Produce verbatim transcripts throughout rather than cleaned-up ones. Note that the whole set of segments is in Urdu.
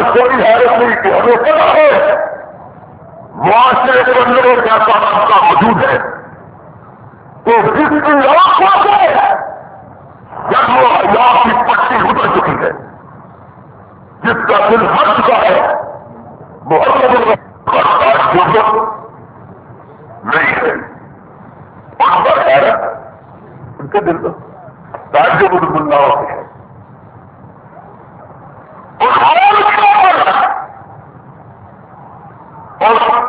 کوئی حیرت نہیں کہ ہمیں پتا ہے معاشرے کے اندر ایک ایسا طبقہ موجود ہے تو جس کی آنکھوں سے جب وہ حیا کی پٹی اتر چکی ہے، جس کا دل ہٹ چکا ہے، محمد ضرورت نہیں ہے ان پر حیرت ان کے دل میں تعجب اللہ ہوتے ہیں اور حال اور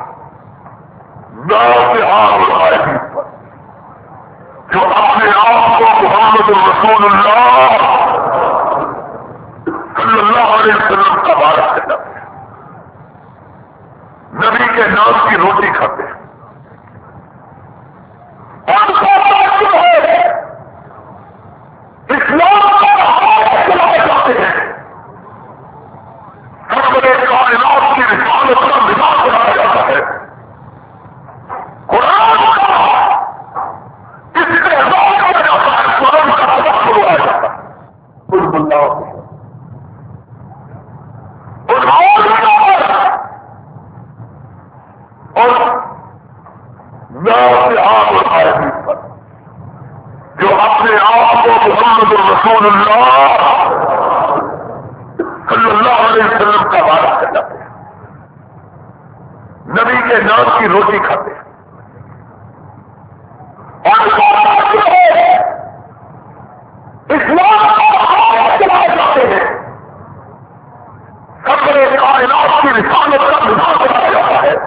نافعات پر جو اپنے آپ کو محمد رسول اللہ صلی اللہ علیہ وسلم کا بارہ کرتا ہے، نبی کے نام کی روٹی کھاتے ہیں اور جو ہے اسلام کا ہاتھ چلائے جاتے ہیں، سب بڑے کائنات کی رسالت کا مزاج بنایا جاتا ہے، قرآن کا اس کے احساس کیا جاتا ہے، قرآن کا سبق سنوایا جاتا ہے، قرب اللہ اور نافعات الحدیث پر جو اپنے آپ کو محمد رسول اللہ صلی اللہ علیہ وسلم کا وارث کر جاتے ہیں، نبی کے نام کی روٹی کھاتے ہیں اور اسلام کا ہاتھ چلائے جاتے ہیں، سب بڑے کائنات کی رسالت کا مزاج بنایا جاتا ہے،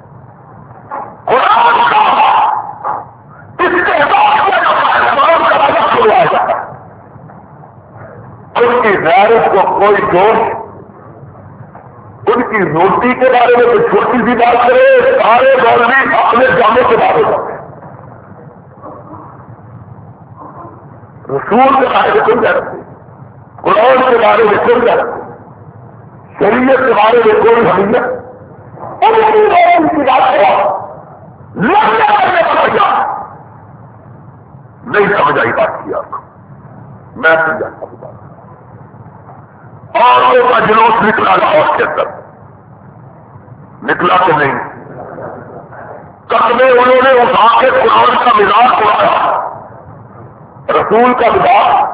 قرآن کا اس کے احساس کیا جاتا ہے، قرآن کا سبق سنوایا جاتا ہے، ان کی غیرت کو کوئی دوست ان کی روٹی کے بارے میں کوئی چھوٹی سی بات کرے، سارے مولوی اپنے جاموں کے بارے میں رسول کے بارے میں کوئی غیرت نہیں، قرآن کے بارے میں کوئی غیرت نہیں، شریعت کے بارے میں کوئی حمیت اور ان کی بات ہوا لگنے کرنے سمجھا نہیں سمجھ آئی بات کی آپ کو، میں سمجھاتا ہوں بات اور کا جلوس نکلا لاہور کے اندر نکلا کہ نہیں، قدمے انہوں نے اٹھا کے قرآن کا مزاج اڑایا، رسول کا مزاج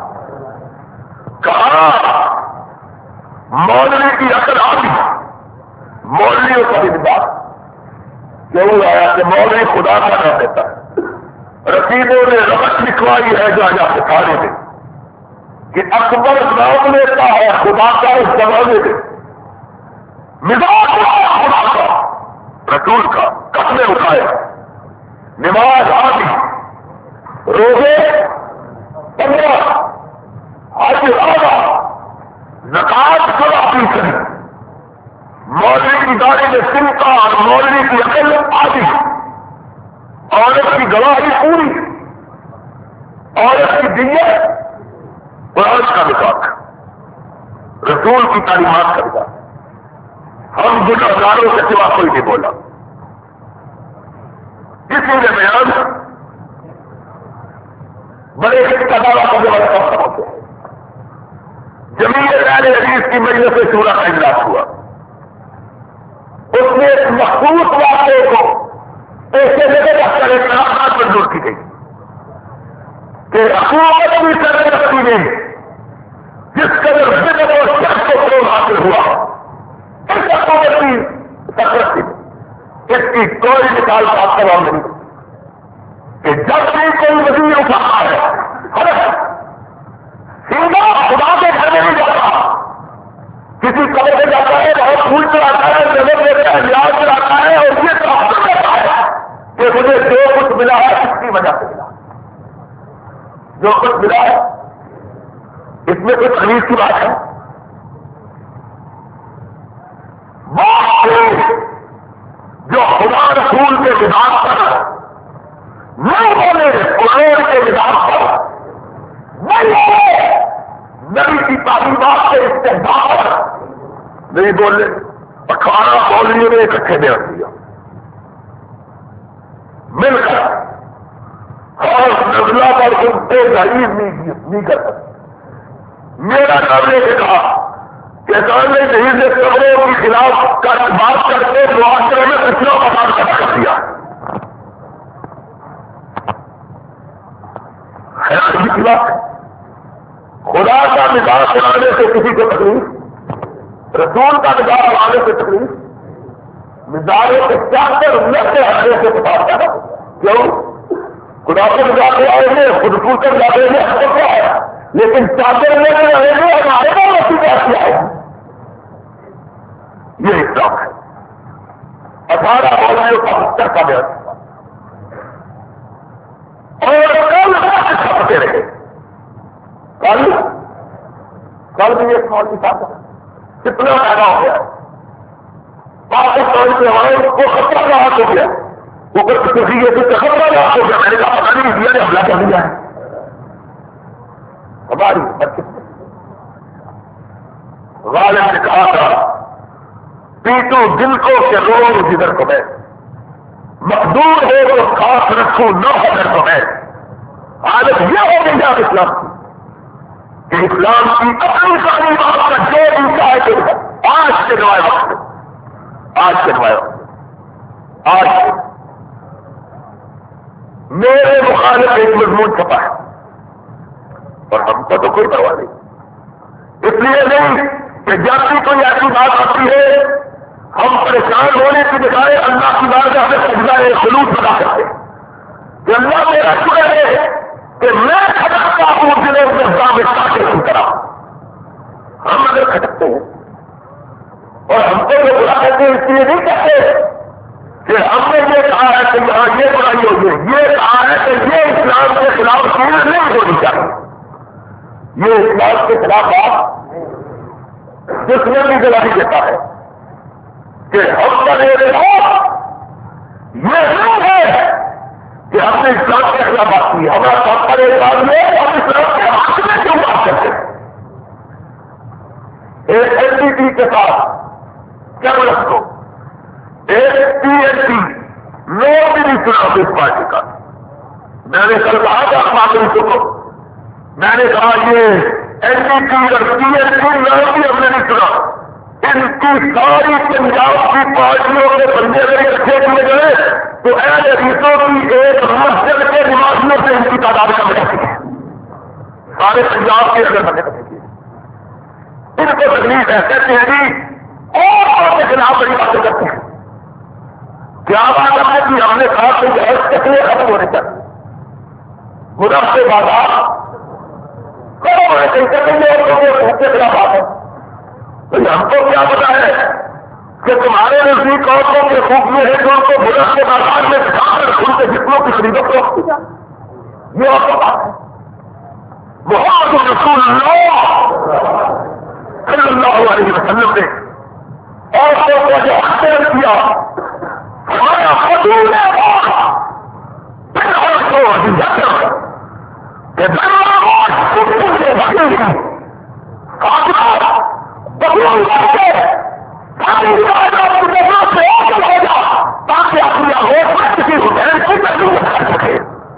کہا مولوی کی عقل آ گئی، مولویوں کا بھی مزاج کیوں آیا کہ مولوی خدا کا نہ دیتا ہے، رسیدوں نے رقص لکھوائی ہے جہاں جا کے کھانے میں کہ اکبر نام لیتا ہے خدا کا اس زمانے میں، مزاج آیا خدا کا رسول کا، قدمے اٹھائے، نماز آ گئی، روزے پندرہ، حج آگا، زکات سوا فیصد، مولوی کی داڑھی میں سمتا اور مولوی کی عقل آدھی، عورت کی گواہی پوری، عورت کی دیت قرآن کا مزاج، رسول کی تعلیمات کا مزاج، ہم گنہگاروں کے سوا کوئی نہیں بولا، کسی نے بیان بڑے کا دعویٰ کرنے والے کام ہوتے ہیں، جمیع اہل حدیث کی مجلس شورا کا اجلاس ہوا، اس میں ایک مخصوص واقعے کو ایسے جگہ رکھ کر ایک آسان منظور کی گئی کہ حکومت بھی کرنے رکھتی نہیں، جس قدر بدت اور شک کو فروغ حاصل ہوا اس حکومت کی سکرت تھی، اس کی کوئی مثال کا سوال نہیں کہ جب بھی کوئی وزیر اٹھاتا ہے حرکت سیدھا خدا کے گھر میں نہیں جاتا، کسی قبر سے جاتا ہے، بہت پھول چڑھاتا ہے، نظر دیتا ہے، نیاز چڑھاتا ہے اور یہ تعلق کرتا ہے کہ مجھے جو کچھ ملا ہے اس کی وجہ سے ملا، جو کچھ ملا ہے اس میں کچھ خلیج کی بات ہے، جو خدا رسول کے مزاج پر نہیں بولے، قرآن کے مزاج پر نہیں بولے، نبی کی تعلیمات سے استحباب پر نہیں بولے، اٹھارہ مولویوں نے اکٹھے بیان دیا مل کر، اور نزلہ پر تم بے ضعیف نہیں کر سکتے، میرا کام نے کہا کہ کام نے نہیں سے کمرے خلاف کا بات کرتے معاشرے میں کتنا فساد پیدا کر دیا. خیال کی بات ہے. خدا کا نگاہ بنانے سے کسی کو تکلیف, رسول کا نگاہ بنانے سے تکلیف, مزاروں کے چاہتے رنت سے ہٹنے سے پتا چلا. کیوں؟ خدا کو نگاہ کے آئے گے, خود رسول کر جاتے ہیں, حق کیا ہے, لیکن چاہتے رہنے کے رہے گے ہمارے کو وسیع کیسی آئے گی. یہ اسلام ہے. اٹھارہ مولویوں کا ستر کا بیان اور کل چھپتے رہے. کل کل بھی ایک مولوی صاحب کتنا پیدا ہو گیا, پاکستان کے ہمارے کو خطرہ کا ہاتھ ہو گیا, اوپر کسی یہ سے خطرہ کا ہاتھ ہو گیا. میں نے کہا پتا نہیں انڈیا نے حملہ کر دیا ہے. ہماری غالب نے کہا تھا پیٹو دل کو کہ رو جدھر کو میں, مقدور ہو تو خاص رکھوں نو حضر کو میں. حالت یہ ہو گئی آپ اسلام کی کہ اسلام کی اپنی ساری بات کا جو بھی چاہے تو آج کے نوائے وقت, آج کے نوائے وقت, آج میرے مخالف ایک مضمون چھپا ہے اور ہم کو تو کوئی پرواہ نہیں. اس لیے نہیں کہ جب بھی کوئی ایسی بات آتی ہے ہم پریشان ہونے کی بجائے اللہ کی بات میں ہمیں سجدہ خلوص بتا سکتے کہ اللہ میرا شکر ہے کہ میں کھٹکتا ہوں دلوں میں ثابت کی طرح. ہم اگر کھٹکتے ہیں اور ہم کو جو برا کہتے ہیں اس لیے نہیں کہتے کہ ہم نے یہ کہا ہے کہ یہاں یہ برائی ہوگی, یہ کہا ہے کہ یہ اسلام کے خلاف چیز نہیں ہونی چاہیے. یہ اسلام کے خلاف بات جس میں بھی گواہی دیتا ہے کہ ہم کا یہ نہیں ہے کہ ہم نے اسلام کے خلاف بات کی. ہمارا سب کا ایک بات میں ہم اسلام کے حق میں کیوں بات کرتے ہیں. ایک این ڈی پی کے ساتھ کیا رکھو, ایک پی ایچ ڈی نو بھی نہیں چنا اس پارٹی کا. میں نے کل کہا تھا معلوم کو, میں نے کہا یہ این ڈی پی اور پی ایچ ڈی نو بھی ہم نے نہیں چنا. ان کی ساری پنجاب کی پارٹیوں کے بندے اگر اکٹھے کیے گئے تو اہل حدیثوں کی ایک مسجد کے نمازیوں سے ان کی تعداد کم رہتی ہے. سارے پنجاب کے اگر بندے کٹھے کیے ان کو تکلیف ہے, کہتے ہیں جی اور کے خلاف بڑی باتیں کرتے ہیں. کیا بات ہے کہ ہم نے کہا کہ بحث کتنے ختم ہونے چاہیے, گرم سے بازار کم ہونے چاہیے اور کے خلاف بات ہے. ہم کو کیا پتا ہے کہ تمہارے نزدیک عورتوں کے خوب میں ہے جو ان کو برس کے بازار میں دکھا کر ان کے جسموں کی خریدوں کو رکھتی جائے. یہ اور بات ہے. محمد رسول اللہ صلی اللہ علیہ وسلم نے عورتوں کو جو اختیار کیا ہمارا حضور ہے پھر عورتوں کہ بکول کر کے تاکہ اپنی آواز کسی حسین کی تکلیف کر سکے.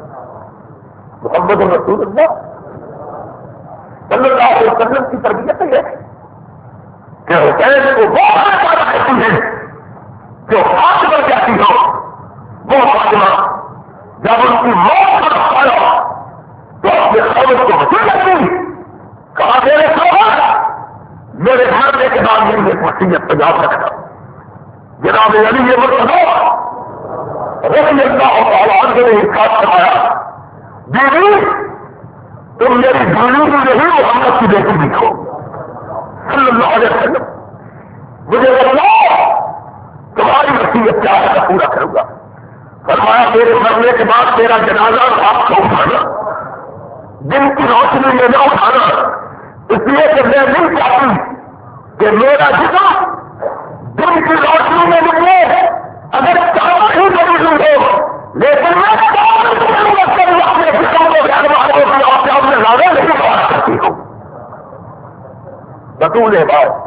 محمد رسول اللہ صلی اللہ علیہ وسلم کی تربیت یہ ہے کہ حسین کو وہ پیدا کرتی ہے جو ہاتھ پر جاتی ہو. وہ فاطمہ جب ان کی موت پر پایا تو اپنے خبر کو وسیع کرتی, کہا میرے خبر میرے مرنے کے بعد میری ایک وصیت پنجاب رکھنا. جناب علی یہ مرتبہ رضی اللہ تعالیٰ عنہ نے ارشاد فرمایا, بیوی تم میری بیوی بھی نہیں محمد کی بیٹی بھی ہو صلی اللہ علیہ وسلم. مجھے بتاؤ تمہاری وصیت کیا ہے, میں پورا کروں گا. فرمایا میرے مرنے کے بعد میرا جنازہ آپ کو اٹھانا, دن کی روشنی میں نہ اٹھانا, اس لیے کہ میں نہیں چاہتی کہ میرا جسم دن کی روشنی میں نکلے. اگر چاہتا ہی ضروری ہو لیکن میں اپنے جسم کو جانوروں کی آپ میں زیادہ نہیں بات کرتی ہوں. بطول بات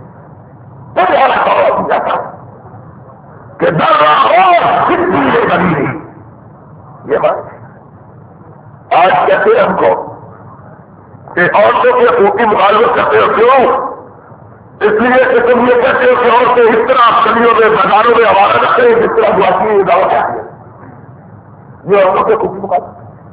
جاتا کہ در اور زندگی بنی نہیں. یہ بات آج کہتے ہیں ہم کو کہ عورتوں کے حقوق کی مخالفت کرتے ہو. کیوں؟ اس لیے کہ تم یہ کہتے ہو کہ اور سے اس طرح گلیوں میں بازاروں میں آوارہ رکھتے ہیں جس طرح دعاتی یہ دعوت ہے یہ عورتوں سے خوشی مقابلہ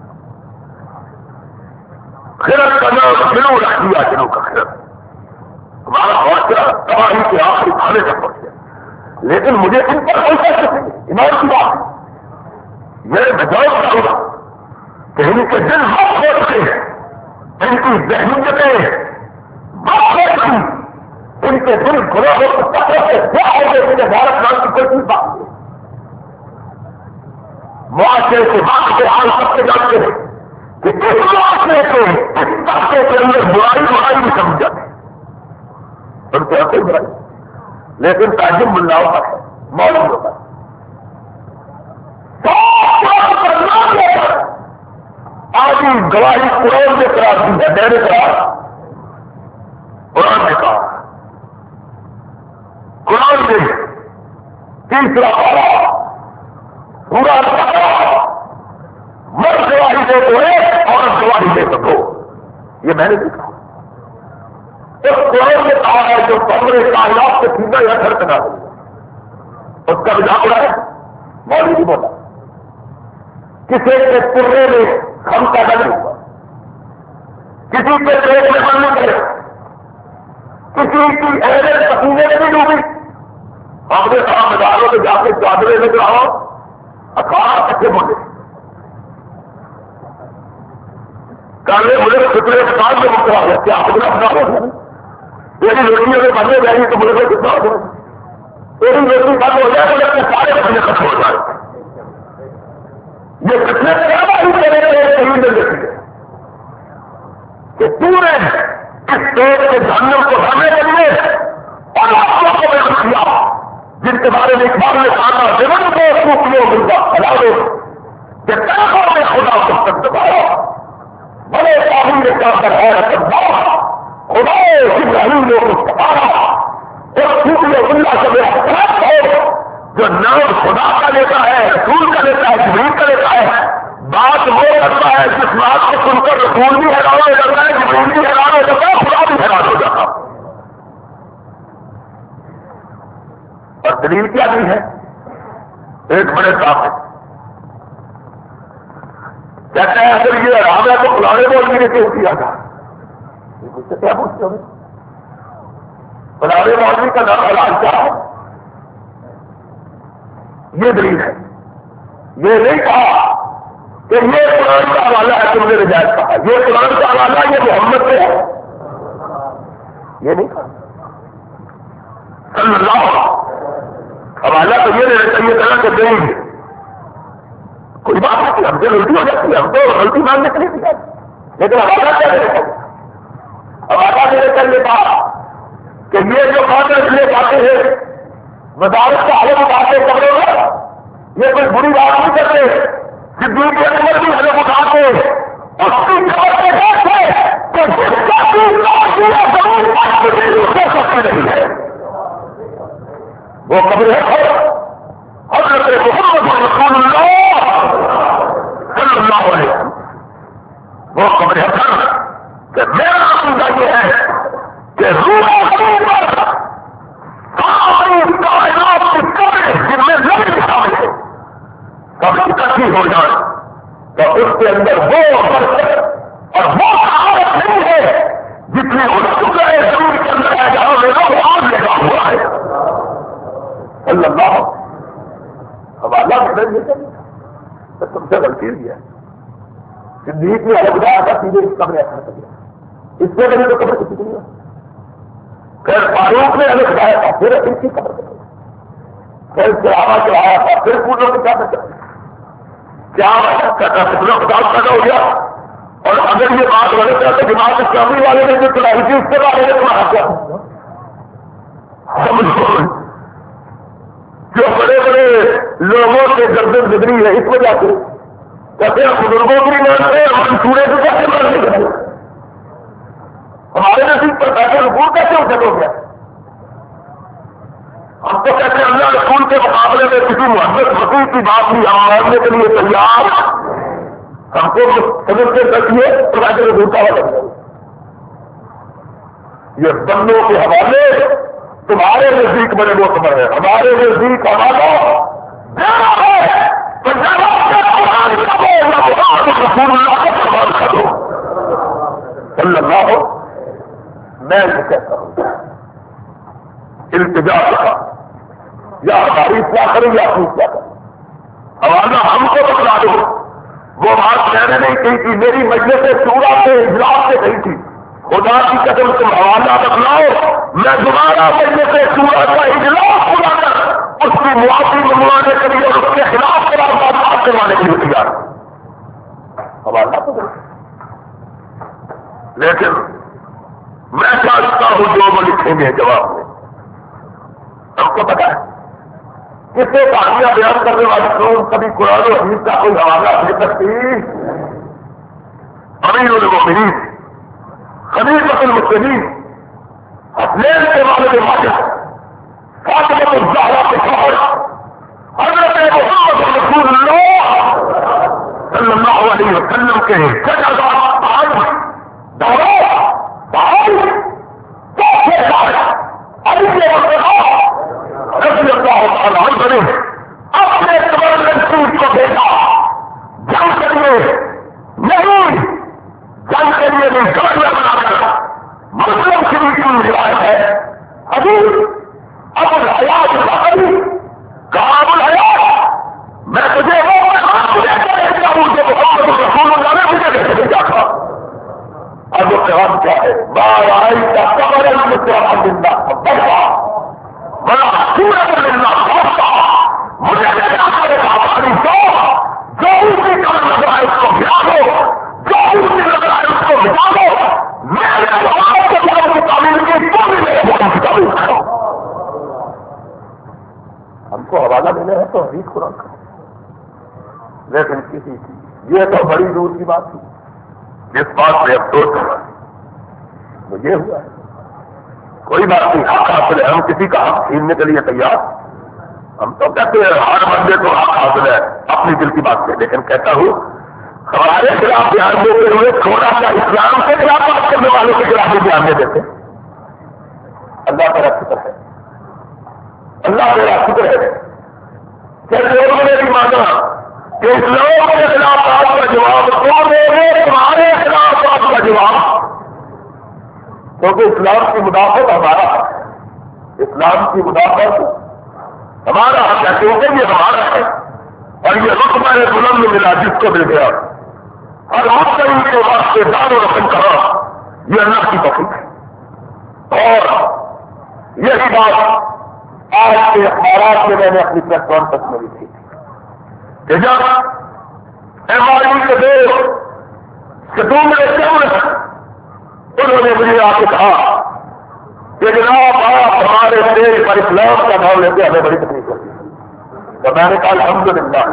خیرت کا نام جنوں رکھ دیا جنوں کا خیرت ہمارا معاشرہ تباہی کے آخری کھانے تک پہنچ گیا لیکن مجھے ان پر کوئی فیصلہ نہیں ایمان کی بات میں بجاؤ کروں گا کہ ان کے دل بہت ہو چکے ہیں ان کی ذہنیتیں بہت ہو چکی ان کے دل گھروں ہو سکتے سے کیا ہو گئے مجھے بھارت نام کی کوئی چیز بات نہیں معاشرے کے بعد کے حال سب سے جانتے ہیں کہ اس معاشرے کے اس طبقے کے اندر برائی برائی بھی سمجھ جاتے ہیں ان کے کوئی برائی لیکن تعجب ملاؤں کا ہے معلوم ہوتا ہے آج گواہی قرآن نے قرار دی ہے میں نے کہا قرآن نے کہا قرآن نے تیسرا پارا پورا مرد گواہی دے تو ایک اور گواہی دے تو دو یہ میں نے دیکھا اس قرآن نے کہا ہے جو کمرے کائنات سے سیدھا یا گھر کرا دیا اس کا مذاق اڑا ہے مولوی نہیں بولا کسی کے پورے میں ہم پیدا نہیں ہوا کسی کے پیٹ میں بن نہیں کرے کسی کی اہلیت پسینے میں نہیں ڈوبی ہم نے کہا مزاروں میں جا کے چادریں لے کر آؤ اخبار اچھے بولے کالے مجھے فکرے کتاب میں مکرا ہے کیا خبر اخبار ہو میری روٹیوں میں بننے جائیں گی تو مجھے کوئی کتنا ہو میری روٹی بند ہو جائے تو اپنے سارے بچے ختم ہو جائے یہ کتنے زیادہ ہی کرے گئے کہیں میں دیکھی ہے کہ پورے اس پیٹ کے جہنم کو بھرنے کے لیے اور آپ کو میں کیا جن کے بارے میں اقبال نے کہا جنہوں کو خوبیوں ملتا پھیلا دو کہ پیسوں میں خدا کو تک دبایا بڑے تعلیم نے کیا کر ہے خدا ابراہیم نے اس کو پایا اور خوبیوں اللہ سے میرا احترام ہو جو نام خدا کا لیتا ہے رسول کا لیتا ہے جبریل کا لیتا ہے بات وہ کرتا ہے جس بات کو سن کر رسول بھی حیران ہو جاتا ہے جبریل بھی حیران ہو جاتا ہے خدا بھی حیران ہو جاتا ہے اور دلیل کیا نہیں ہے ایک بڑے صاحب ہے کہتا ہے اگر یہ آرام ہے تو فلانے بول کے کیوں کیا تھا مجھ سے کیا پوچھتے ہو فلانے مولوی کا نام حلال کیا ہے یہ دلیل ہے یہ نہیں کہا کہ یہ قرآن کا حوالہ ہے تم نے رجائز کہا یہ قرآن کا حوالہ یہ محمد سے ہے یہ نہیں کہا صلی اللہ حوالہ تو یہ لینا چاہیے طرح کے دیں گے کوئی بات نہیں ہم سے غلطی ہو جاتی ہے ہم تو غلطی مانگنے کے لیے لیکن حوالہ کیا دینے چاہیے حوالہ دینے چاہیے کہا کہ یہ جو باتیں اس لیے باتیں ہیں وزارت کا حلف اٹھاتے کپڑے میں یہ کوئی بری بات نہیں کرتے جدید کے اندر بھی حلف اٹھاتے اس کی خبر کے ساتھ نہیں ہے وہ قبر ہے حضرت محمد رسول اللہ صلی اللہ علیہ وسلم وہ قبر ہے کہ میرا عقیدہ یہ ہے کہ روح ساری کائنات کی قبریں جن میں لوگ شامل ہیں کبھی کٹھی ہو جائے تو اس کے اندر وہ برکت اور وہ حالت نہیں ہے جتنی اس ٹکڑے زمین کے اندر ہے جہاں میں لوگ آگ لگا ہوا ہے صلی اللہ اب اللہ کے دل یہ تو تم سے غلطی ہوئی ہے صدیق نے الگ بتایا تھا سیدھے اس قبر اثر کر دیا اس سے بڑی تو قبر کسی نہیں ہے پھر فاروق نے الگ بتایا تھا پھر ان کی قبر کر دیا پھر صحابہ چڑھایا تھا پھر پوروں کی کیا بچا کیا کتنا خطاب پیدا ہو گیا اور اگر یہ بات غلط ہے تو دماغ اسلامی والے نے جو چڑھائی تھی اس کے بارے میں تمہارا کیا سمجھ جو بڑے بڑے لوگوں کے گردن گزری ہے اس وجہ سے کہتے ہیں بزرگوں کی مانتے ہیں ہم چوڑے سے کیسے ماننے کرتے ہمارے نصیب پر بیٹھے رکوع کیسے اٹھے ہو گیا ہم تو کہتے ہیں اللہ رسول کے مقابلے میں کسی محبت وسیع کی بات نہیں ہم ماننے کے لیے تیار ہم کو سمجھ کے رکھیے تو بیٹھے رکوع کا وقت یہ بندوں کے حوالے تمہارے نزدیک بڑے معتبر ہے، ہمارے نزدیک حوالہ دینا ہے تو رسول اللہ کا فرمان کرو صلی اللہ ہو. میں یہ کہتا ہوں التجا کا یا ہماری کیا کریں یا پوچھ کیا کریں، حوالہ ہم کو بتلا دو. وہ بات میں نے نہیں کہی تھی، میری مجلس شورا سے اجلاس سے کہی تھی، خدا کی قدم تم حوالہ بتلاؤ، میں دوبارہ مجلس شورا کا اجلاس بلا کر اس کی معافی منگوانے کے لیے اور اس کے خلاف بات کروانے کے لیے تیار حوالہ بدل. لیکن میں چاہتا ہوں جو وہ لکھیں گے جواب میں آپ کو پتا ہے کسے کہانیاں بیان کرنے والی قوم کبھی قرآن و حدیث کا کوئی حوالہ دے سکتی؟ امیر المومنین خلیفۃ المسلمین حسنین کے والد ماجد فاطمہ الزہرا کے شوہر حضرت محمد رسول اللہ صلی اللہ علیہ وسلم کے جگہ بھائی دارو بھائی علی کے رضی اللہ تعالیٰ عنہ نے اپنے قبر منصور کو دیکھا جنگ کے لیے نہیں، جنگ کے لیے نہیں، گاڑیاں بنا کر مسلم شریف کی روایت ہے. ابھی ابو الحیات البصری کہا ابو الحیات میں تجھے وہ مجھے کہتا ہوں جو محمد رسول اللہ نے مجھے دیکھ بھیجا تھا. اب وہ جواب کیا ہے؟ بار آئی کا قبر المسلم زندہ بڑھا بڑا سورت ملنا بہتا مجھے کہنا کرے گا پانی دو جو اسی کا نظر ہے اس کو گرا دو، جو اسی نظر ہے اس کو مٹا دو. میرے وہاں کو جب کی تعمیر کی تو بھی میرے وہاں کی تعمیر کرو. ہم کو حوالہ دینا ہے تو حدیث قرآن کا، لیکن کسی کی یہ تو بڑی دور کی بات تھی. جس بات میں افسوس ہوا وہ یہ ہوا ہے کوئی بات نہیں، حق حاصل ہے، ہم کسی کا حق چھیننے کے لیے تیار. ہم تو کہتے ہیں ہر بندے کو حق حاصل ہے اپنی دل کی بات سے، لیکن کہتا ہوں ہمارے خلاف بیان دیتے ہوئے تھوڑا سا اسلام کے خلاف بات کرنے والوں کے خلاف بھی بیان دے دیتے. اللہ تعالیٰ شکر ہے، اللہ تعالیٰ شکر ہے کہ لوگوں نے بھی مانا کہ اسلام کے خلاف بات کا جواب تو دے گے، تمہارے خلاف بات کا جواب، کیونکہ اسلام کی مدافعت ہمارا حق ہے، اسلام کی مدافعت ہمارا حق ہے، کیونکہ یہ ہمارا ہے اور یہ رقبہ بلند ملا جس کو مل گیا. ہر مستقبل کے واسطے دار و رقم کرا یہ اللہ کی توفیق ہے. اور یہی بات آج کے اخبارات میں میں نے اپنی پریس کانفرنس میں لکھی تھی کہ جب ایم آئی ایم کے دو ستون میں انہوں نے مجھے آ کے کہا کہ جناب آپ ہمارے دیش پر اسلام کا نام لیتے ہمیں بڑی تکلیف ہوتی ہے. تو میں نے کہا الحمدللہ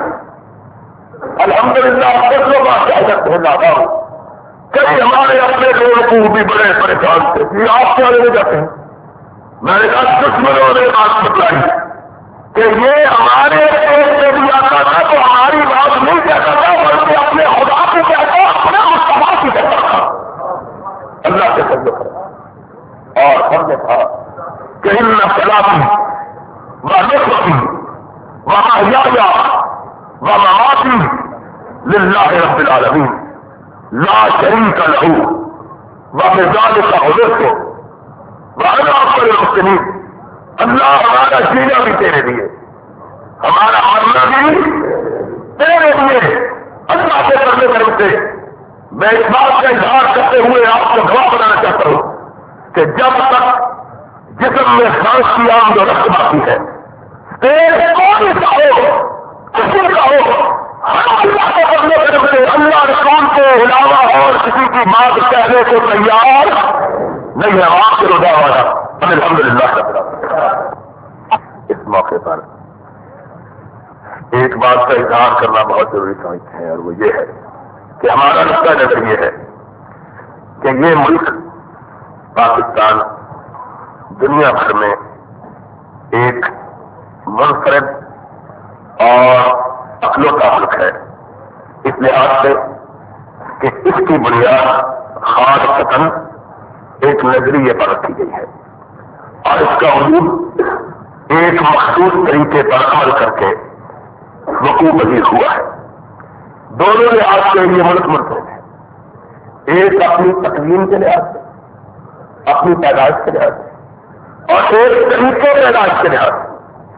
الحمدللہ فیصلوں کا شہادت بھیجا تھا. کئی ہمارے اپنے لوگوں کو بھی بڑے پریشان تھے کہ آپ کیا لے جاتے ہیں. میں نے کہا دشمنوں نے بات بتلائی کہ یہ ہمارے دیش میں بھی آتا تھا تو ہماری بات نہیں کہتا تھا بلکہ اپنے خدا کو کہتا اپنے مصطفیٰ کی کہتا تھا. اللہ کے فضل کرے. اور ہم نے کہا کہ ان صلاتی و نصرتی و محیایا و مماتی للہ رب العالمین لا شریک لہ و بذلک امرت وانا اول المسلمین. اللہ ہمارا جینا بھی تیرے لیے، ہمارا مرنا بھی تیرے لیے. اللہ کے کرنے کرم سے میں اس بات کا اظہار کرتے ہوئے آپ کو گواہ بنانا چاہتا ہوں کہ جب تک جسم میں سانس کی آمد و رفت باقی ہے، تیرے کون سا ہو کسی کا ہو، ہم اللہ کے کرنے کرم سے اللہ رسول کے علاوہ اور کسی کی بات کہنے کو تیار نہیں ہے. آپ کے روزہ والا الحمدللہ رب العالمین. اس موقع پر ایک بات کا اظہار کرنا بہت ضروری سمجھتے ہیں اور وہ یہ ہے کہ ہمارا نقطہ نظر یہ ہے کہ یہ ملک پاکستان دنیا بھر میں ایک منفرد اور عقل و تعلق ہے، اس لحاظ سے کہ اس کی بنیاد خاص قطن ایک نظریے پر رکھی گئی ہے اور اس کا وجود ایک مخصوص طریقے پر عمل کر کے وقوع پذیر ہوا ہے. دونوں لحاظ سے یہ ملک مرتب ہے. ایک اپنی تقویم کے لحاظ سے، اپنی پیدائش کے لحاظ سے، اور ایک طریقے پیدائش کے لحاظ سے.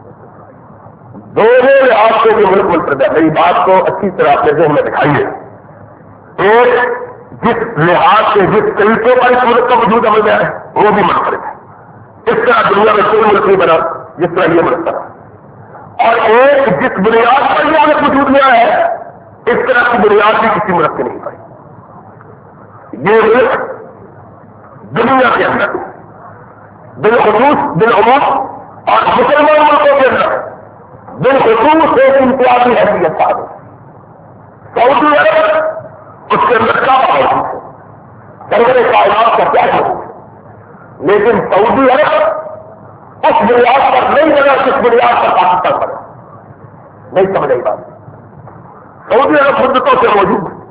دونوں لحاظ سے یہ ملک مرتب ہے. میری بات کو اچھی طرح اپنے ذہن میں دکھائیے. ایک جس لحاظ سے جس طریقے پر اس ملک کا وجود عمل میں ہے وہ بھی منفرد ہے. اس طرح دنیا میں کوئی ملک نہیں بنا جس طرح یہ ملک بنا. اور ایک جس بنیاد پر یہ ملک وجود میں آیا ہے اس طرح کی بنیاد بھی کسی ملک کی نہیں پائی. یہ ملک دنیا کے اندر بالخصوص بالعموم اور مسلمان ملکوں کے اندر بالخصوص ایک امتیازی حیثیت کا ہے. سعودی عرب اس کے اندر کیا موجود ہے، سرور کائنات کا کیا موجود ہے، لیکن سعودی عرب اس بنیاد پر نہیں بنا جس بنیاد پر پاکستان بنا. نہیں سمجھ آئی بات. سعودی عرب مدتوں سے موجود ہے.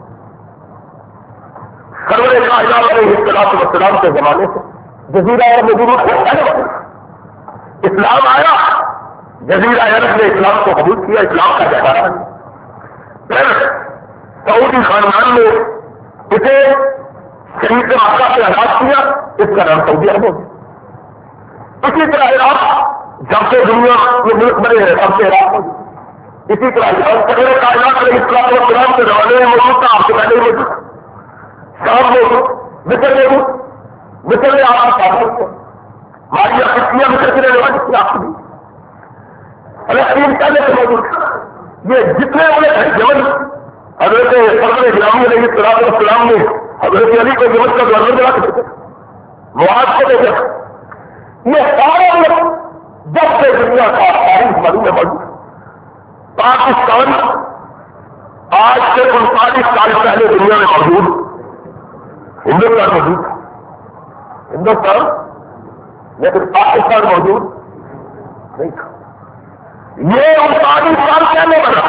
سرور کائنات علیہ الصلوۃ والسلام کے زمانے سے جزیرہ عرب میں ضرور ہے. اسلام آیا، جزیرہ عرب نے اسلام کو قبول کیا، اسلام کا جہاں. پھر سعودی خاندان نے اسے شریف مکہ سے آزاد کیا، اس کا نام سعودی عرب ہو گیا. اسی طرح عراق جب سے دنیا میں ملک بنے ہیں تب سے عراق ہو گیا. اسی طرح سرور کائنات علیہ الصلوۃ والسلام کے زمانے میں موجود تھا، آپ سے پہلے ہی موجود تھا. شام موجود، مصر موجود، مصر میں آپ کا تعلق ہے. ہماری افریقیہ مصر کے رہنے والے کی آپ بھی فلسطین پہلے سے موجود تھا. یہ جتنے ملک ہیں یمن، حضرت صدر گرامی علیہ الصلوۃ والسلام نے حضرت علی کو یمن کا گورنر بنا کے دیکھا، معاذ کو دیکھا. یہ سارے ملک جب سے دنیا کا تاریخ معلوم ہے موجود. پاکستان آج سے انتالیس سال پہلے دنیا میں موجود، ہندوستان موجود تھا. ہندوستان لیکن پاکستان موجود نہیں تھا. یہ انتالیس سال پہلے بنا.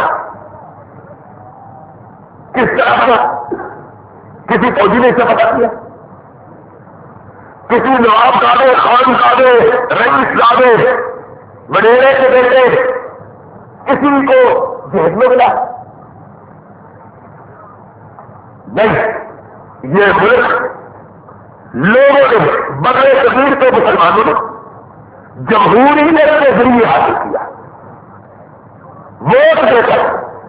کس طرح کا کسی فوجی نے اسے پتا کیا، کسی نواب زادے، خان زادے، رئیس زادے، وڈیرے کے بیٹے کسی کو جہیز میں ملا نہیں. یہ ملک لوگوں نے بڑے کبیر کے مسلمانوں نے جمہوریت کے ذریعے حاصل کیا، ووٹ دے کر.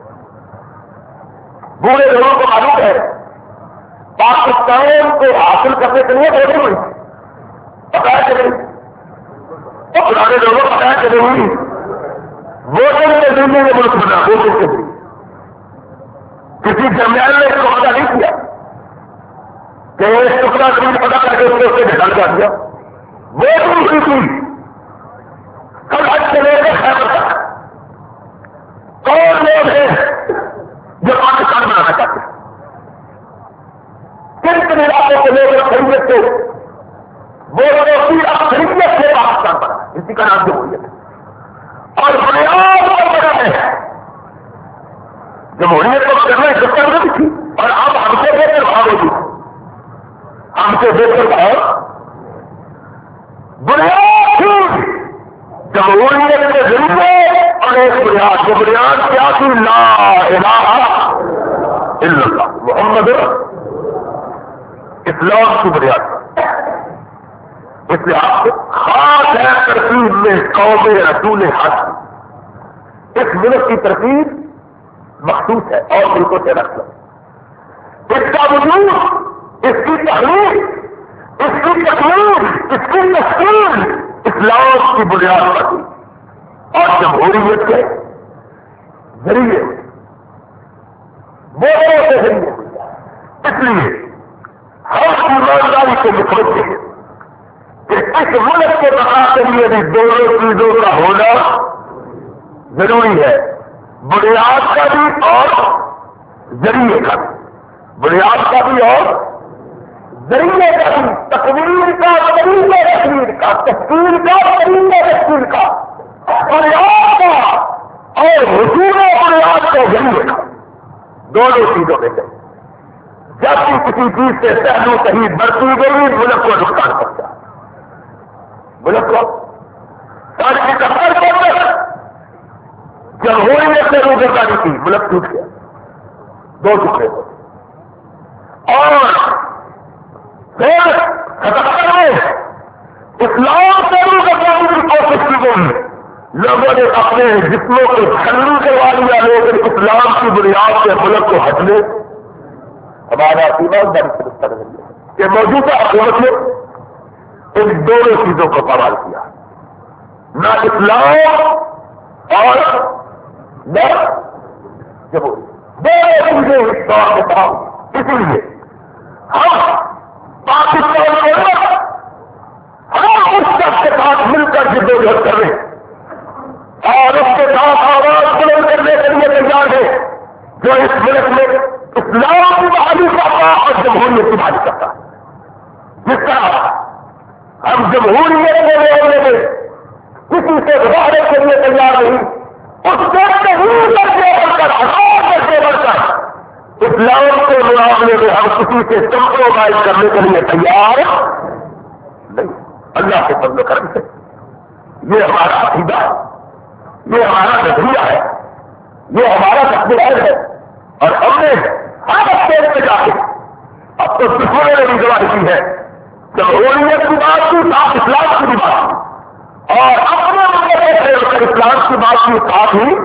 بوڑھے لوگوں کو معلوم ہے پاکستان کو حاصل کرنے کے لیے ووٹنگ ہوئی، پتا ہے کہ نہیں؟ تو پرانے لوگوں کو پتا ہے کہ نہیں؟ ووٹنگ کے ذریعے یہ ملک بنا. ووٹنگ کے ذریعے کسی جرنیل نے اس کو پتا نہیں کیا کہ وہ اس ٹکڑا زمین پتا کر کے اس کو اس سے نکال کر دیا. ووٹنگ کی تھی. کل حج سے لے کر خیبر تک کون لوگ ہیں جو پاکستان بنانا چاہتے ہیں؟ کن کن علاقوں کو لے کر خریدت سے وہ خریدت سے پاکستان بنا، اسی کا نام جمہوریت ہے. اور بنیاد پر بنا ہے جمہوریت کو کرنا ہے سب کر تھی. اور اب ہم سے دیکھ کر بھاگو گی، ہم سے دیکھ کر بھاؤ. بنیاد تھی جمہوریت کے ذریعے اور ایک بنیاد. وہ بنیاد کیا تھی؟ لا الہ الا اللہ محمد اسلام کی بنیاد پر. اس لحاظ سے خاص ہے ترتیب میں قوم رسول حق. اس ملک کی ترتیب مخصوص ہے اور ملکوں سے رکھ لو. اس کا وجود، اس کی تحریر، اس کی تقریر، اس کی تشکیل اسلام کی بنیاد پر تھی اور جمہوریت کے ذریعے ووٹوں کے ذریعے. اس لیے ہر ایمانداری کو متوجہ ہے کہ اس ملک کے بقا کے لیے بھی دونوں چیزوں کا ہونا ضروری ہے، بنیاد کا بھی اور ذریعے کا بھی. بنیاد کا بھی اور ذریعے کا بھی، تقریر کا طریقہ تقریر کا، تشکیل کا طریقہ تشکیل کا، بنیاد کا اور حصول بنیاد کا ذریعے کا، دونوں چیزوں میں سے جب بھی کسی چیز سے پہلو صحیح برتی گئی ملک کو نقصان پہنچا، ملک کو سال اکہتر کے اندر جمہوریت سے روگردانی کی، ملک ٹوٹ گیا، دو ٹکڑے ہو، اور پھر ستہتر میں اسلام سے روگردانی کی کوشش کی گئی، لوگوں نے اپنے جسموں کو چھلنی کروا لیا، لیکن اسلام کی بنیاد سے ملک کو ہٹنے ہمارا ایمانداری سے رشتہ نہیں ہے کہ موجودہ حکومت نے ان دونوں چیزوں کو بحال کیا، نہ اسلام اور نہ جمہوریت، دونوں چیزیں اس دور میں تمام۔ اسی لیے ہم پاکستان کو ہم اس شخص کے ساتھ مل کر جدوجہد کر رہے ہیں اور اس کے ساتھ آواز بلند کرنے کے لیے تیار ہے جو اس ملک میں اسلام کی بحالی کرتا اور جمہوریت کی بحالی کرتا، جس طرح ہم جمہوریت کے معاملے میں کسی سے گزارنے کے لیے تیار نہیں، اس سے نہیں درجے بڑھ کر ہزار درجے بڑھ کر اسلام کے معاملے میں ہم کسی سے کمپرومائز کرنے کے لیے تیار نہیں۔ اللہ کے فضل و کرم سے یہ ہمارا عقیدہ ہے، یہ ہمارا نظریہ ہے، یہ ہمارا تقدیر ہے، اور ہم نے ہر اسٹیج پہ جا کے اب تو دشمنوں نے بھی گواہی کی ہے، جمہوریت کی بات کی، ساتھ اسلام کی بھی بات کی، اور اپنے ملک سے اسلام کی بات کی، ساتھ ہی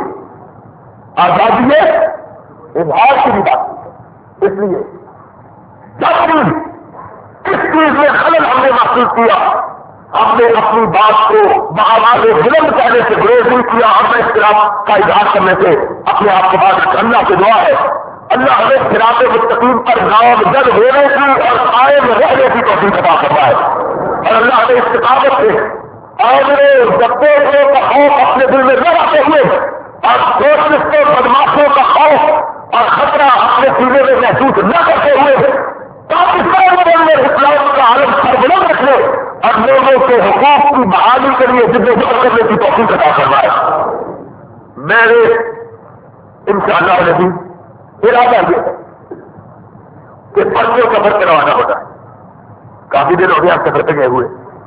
آزادی اظہار کی بھی بات کی۔ اس لیے جب بھی اس چیز میں خلل ہم نے محسوس کیا، ہم نے اپنی بات کو بآواز بلند کرنے سے گریز نہیں کیا، ہم نے اختلاف کا اظہار کرنے سے اپنے آپ کو بات رکھا۔ اللہ سے دعا ہے اللہ ہمیں صراط مستقیم پر نامزد ہونے کی اور قائم رہنے کی توفیق عطا فرمائے، اور اللہ ہمیں استقامت سے اور جبے کا خوف اپنے دل میں نہ رکھتے ہوئے اور دوستوں بدماشوں کا خوف اور خطرہ اپنے سینے میں محسوس نہ کرتے ہوئے پاکستان کے اندر اسلام کا عالم سربلند رکھنے اور لوگوں کے حقوق کی بحالی کے لیے جدوجہد کرنے کی توفیق عطا فرمائے۔ میرے انشاءاللہ نبی ارادہ یہ ہے کہ پرچوں سفر پہ روانہ ہوتا ہے، کافی دن ہو گیا سفر پہ گئے ہوئے۔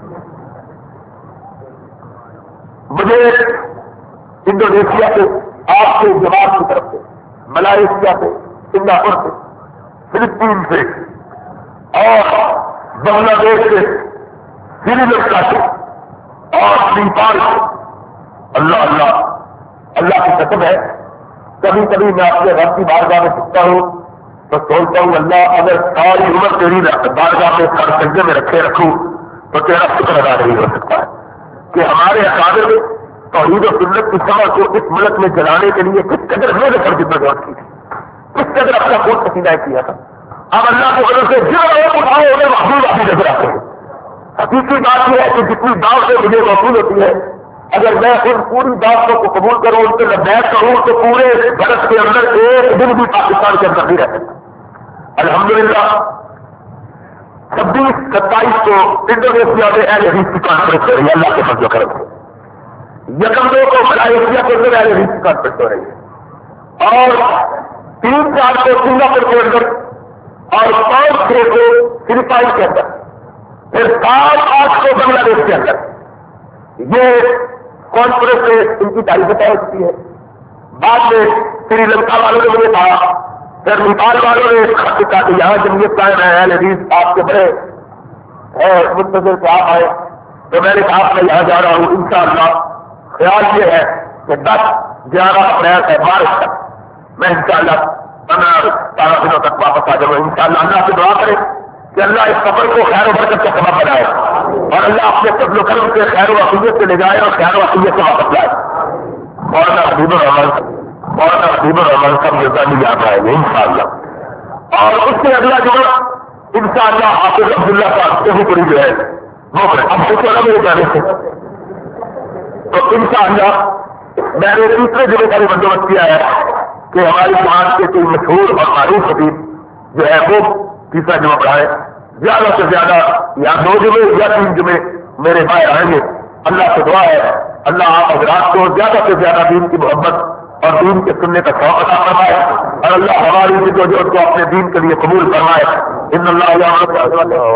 مجھے انڈونیشیا سے، آپ کے جماعت کی طرف سے، ملائیشیا سے، سنگاپور سے، فلپین سے اور بنگلہ دیش سے، سری لنکا سے اور نیپال سے، اللہ اللہ اللہ کی قسم ہے کبھی کبھی میں اپنے رب کی بارگاہ میں سکتا ہوں تو سوچتا ہوں اللہ اگر ساری عمر تیری بارگاہ میں سر سجدے میں رکھے رکھوں تو تیرا شکر ادا نہیں ہو سکتا ہے کہ ہمارے اکابر میں توحید و سنت کی سمجھ کو اس ملک میں جلانے کے لیے کس قدر میں نے سر جدوجہد کی تھی، کس قدر اپنا خون پسینہ کیا تھا۔ اب اللہ کے وجہ سے جو لوگ اٹھائے انہیں محبوب اپنی نظر آتے ہیں۔ حقیقی بات یہ ہے کہ جتنی دعوت سے مجھے موصول ہوتی ہے، اگر میں خود پوری دعوتوں کو قبول کروں، ان سے لبیک کروں تو پورے بھارت کے اندر ایک دن بھی پاکستان کے اندر نہیں رہ سکتا۔ الحمدللہ چھبیس ستائیس کو انڈونیشیا میں اہل حدیث کی کانفرنس ہو رہی ہے، اللہ کے فضل و کرم سے۔ یکم دو کو ملائیشیا کے اندر اہل حدیث کی کانفرنس ہو رہی ہے، اور تین چار کو سنگاپور کے اندر، اور پانچ چھ کو فلپائن کے اندر، پھر سات آٹھ کو بنگلہ دیش کے اندر۔ یہ کانفرنس سے ان کی تاریخ طے ہو چکی ہے۔ بعد میں سری لنکا والوں نے مجھے کہا، پھر نیپال والوں نے خط لکھا کہ یہاں جمعیت قائم ہے، اہل حدیث آپ کے بڑے منتظر سے آپ آئے، تو میں نے کہا میں یہاں جا رہا ہوں انشاءاللہ۔ خیال یہ ہے کہ دس گیارہ اپریل ہے مارچ تک میں انشاءاللہ پندرہ ستارہ دنوں تک واپس آ جاؤں گا انشاءاللہ۔ اللہ سے دعا کریں کہ اللہ اس سفر کو خیر و برکت کا سبب بنائے، اور اللہ اپنے فضل و کرم سے خیر و عقیدت سے لے جائے اور خیر و عقیدت سے واپس لائے۔ مولانا حبیب الرحمان مولانا حبیب الرحمان صاحب نظامی یاد آئیں گے انشاءاللہ، اور اس سے اگلا جمعہ انشاءاللہ حافظ عبداللہ صاحب سے پوری جو ہے وہ اب سے چلا میرے جانے سے، تو انشاءاللہ میں نے تیسرے جمعے کا بھی بندوبست کیا ہے کہ ہماری جماعت کے کوئی مشہور اور معروف خطیب جو ہے وہ تیسرا جمعہ پڑھائے۔ زیادہ سے زیادہ یا دو جمعے یا تین جمعے میرے بھائی آئیں گے۔ اللہ سے دعا ہے اللہ آپ حضرات کو زیادہ سے زیادہ دین کی محبت اور دین کے سننے کا شوق عطا فرمائے، اور اللہ ہماری جدوجہد کو اپنے دین کے لیے قبول فرمائے۔ ان اللہ